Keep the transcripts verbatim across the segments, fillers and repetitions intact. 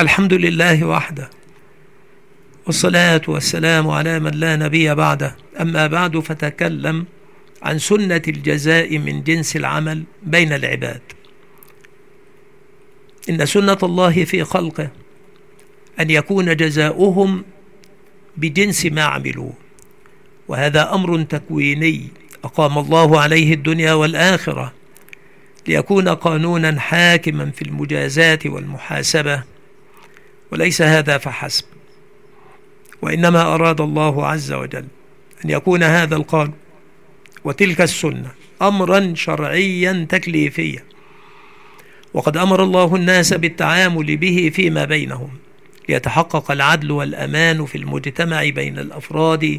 الحمد لله وحده، والصلاة والسلام على من لا نبي بعده. أما بعد، فتكلم عن سنة الجزاء من جنس العمل بين العباد. إن سنة الله في خلقه أن يكون جزاؤهم بجنس ما عملوا، وهذا أمر تكويني أقام الله عليه الدنيا والآخرة ليكون قانونا حاكما في المجازاة والمحاسبة. وليس هذا فحسب، وإنما أراد الله عز وجل أن يكون هذا القانون وتلك السنة أمرا شرعيا تكليفيا، وقد أمر الله الناس بالتعامل به فيما بينهم ليتحقق العدل والأمان في المجتمع بين الأفراد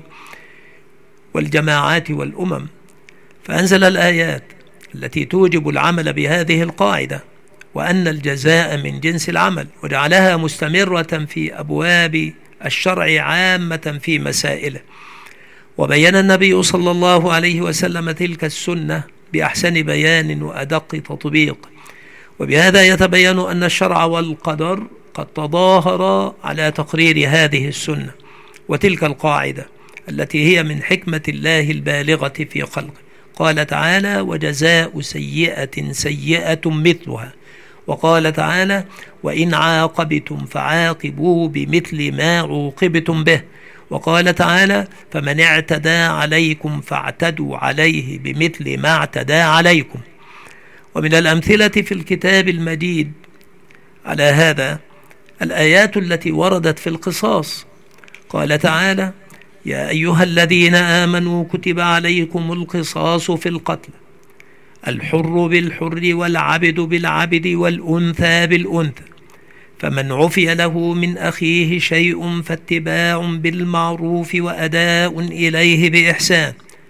والجماعات والأمم، فأنزل الآيات التي توجب العمل بهذه القاعدة، وأن الجزاء من جنس العمل، وجعلها مستمرة في أبواب الشرع عامة في مسائله. وبين النبي صلى الله عليه وسلم تلك السنة بأحسن بيان وأدق تطبيق، وبهذا يتبين أن الشرع والقدر قد تظاهرا على تقرير هذه السنة وتلك القاعدة التي هي من حكمة الله البالغة في خلقه. قال تعالى: وجزاء سيئة سيئة مثلها. وقال تعالى: وإن عاقبتم فعاقبوا بمثل ما عوقبتم به. وقال تعالى: فمن اعتدى عليكم فاعتدوا عليه بمثل ما اعتدى عليكم. ومن الأمثلة في الكتاب المجيد على هذا الآيات التي وردت في القصاص. قال تعالى: يا أيها الذين آمنوا كتب عليكم القصاص في القتل، الحر بالحر والعبد بالعبد والأنثى بالأنثى، فمن عفي له من أخيه شيء فاتباع بالمعروف وأداء إليه بإحسان،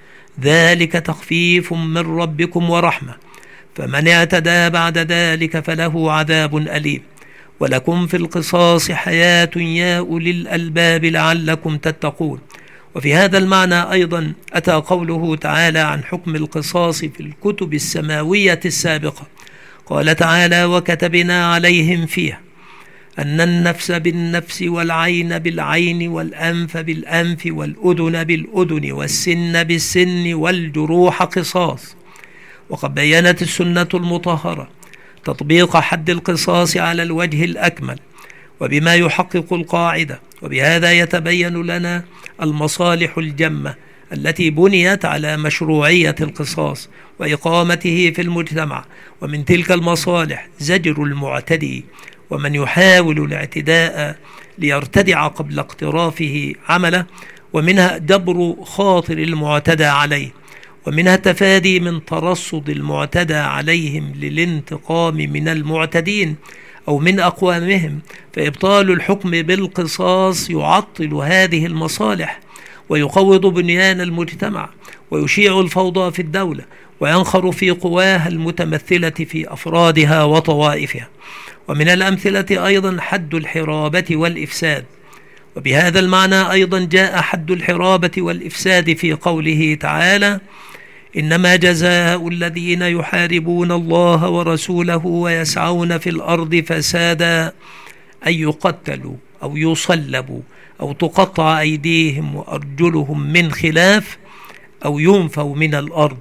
ذلك تخفيف من ربكم ورحمة، فمن اعتدى بعد ذلك فله عذاب أليم، ولكم في القصاص حياة يا أولي الألباب لعلكم تتقون. وفي هذا المعنى أيضا أتى قوله تعالى عن حكم القصاص في الكتب السماوية السابقة. قال تعالى: وكتبنا عليهم فيها أن النفس بالنفس والعين بالعين والأنف بالأنف والأذن بالأذن والسن بالسن والجروح قصاص. وقد بينت السنة المطهرة تطبيق حد القصاص على الوجه الأكمل وبما يحقق القاعدة، وبهذا يتبين لنا المصالح الجمة التي بنيت على مشروعية القصاص وإقامته في المجتمع. ومن تلك المصالح زجر المعتدي ومن يحاول الاعتداء ليرتدع قبل اقترافه عمله، ومنها جبر خاطر المعتدى عليه، ومنها التفادي من ترصد المعتدى عليهم للانتقام من المعتدين أو من أقوامهم، فإبطال الحكم بالقصاص يعطل هذه المصالح ويقوض بنيان المجتمع ويشيع الفوضى في الدولة وينخر في قواها المتمثلة في أفرادها وطوائفها. ومن الأمثلة أيضا حد الحرابة والإفساد، وبهذا المعنى أيضا جاء حد الحرابة والإفساد في قوله تعالى: إنما جزاء الذين يحاربون الله ورسوله ويسعون في الأرض فسادا أن يقتلوا أو يصلبوا أو تقطع أيديهم وأرجلهم من خلاف أو ينفوا من الأرض،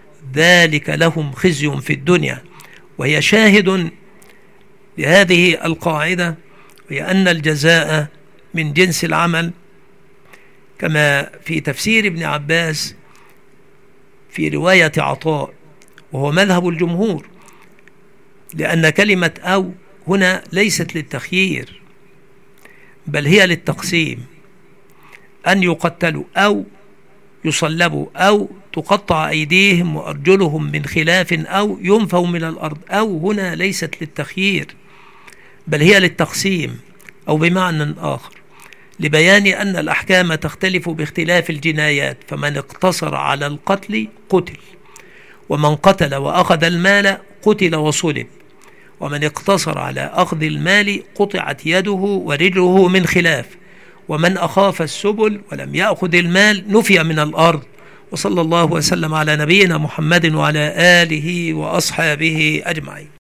ذلك لهم خزي في الدنيا. وهي شاهد لهذه القاعدة، وهي أن الجزاء من جنس العمل، كما في تفسير ابن عباس في رواية عطاء وهو مذهب الجمهور، لأن كلمة أو هنا ليست للتخيير بل هي للتقسيم، أن يقتلوا أو يصلبوا أو تقطع أيديهم وأرجلهم من خلاف أو ينفوا من الأرض. أو هنا ليست للتخيير بل هي للتقسيم، أو بمعنى آخر لبيان أن الأحكام تختلف باختلاف الجنايات، فمن اقتصر على القتل قتل، ومن قتل وأخذ المال قتل وصلب، ومن اقتصر على أخذ المال قطعت يده ورجله من خلاف، ومن أخاف السبل ولم يأخذ المال نفي من الأرض. وصلى الله وسلم على نبينا محمد وعلى آله وأصحابه أجمعين.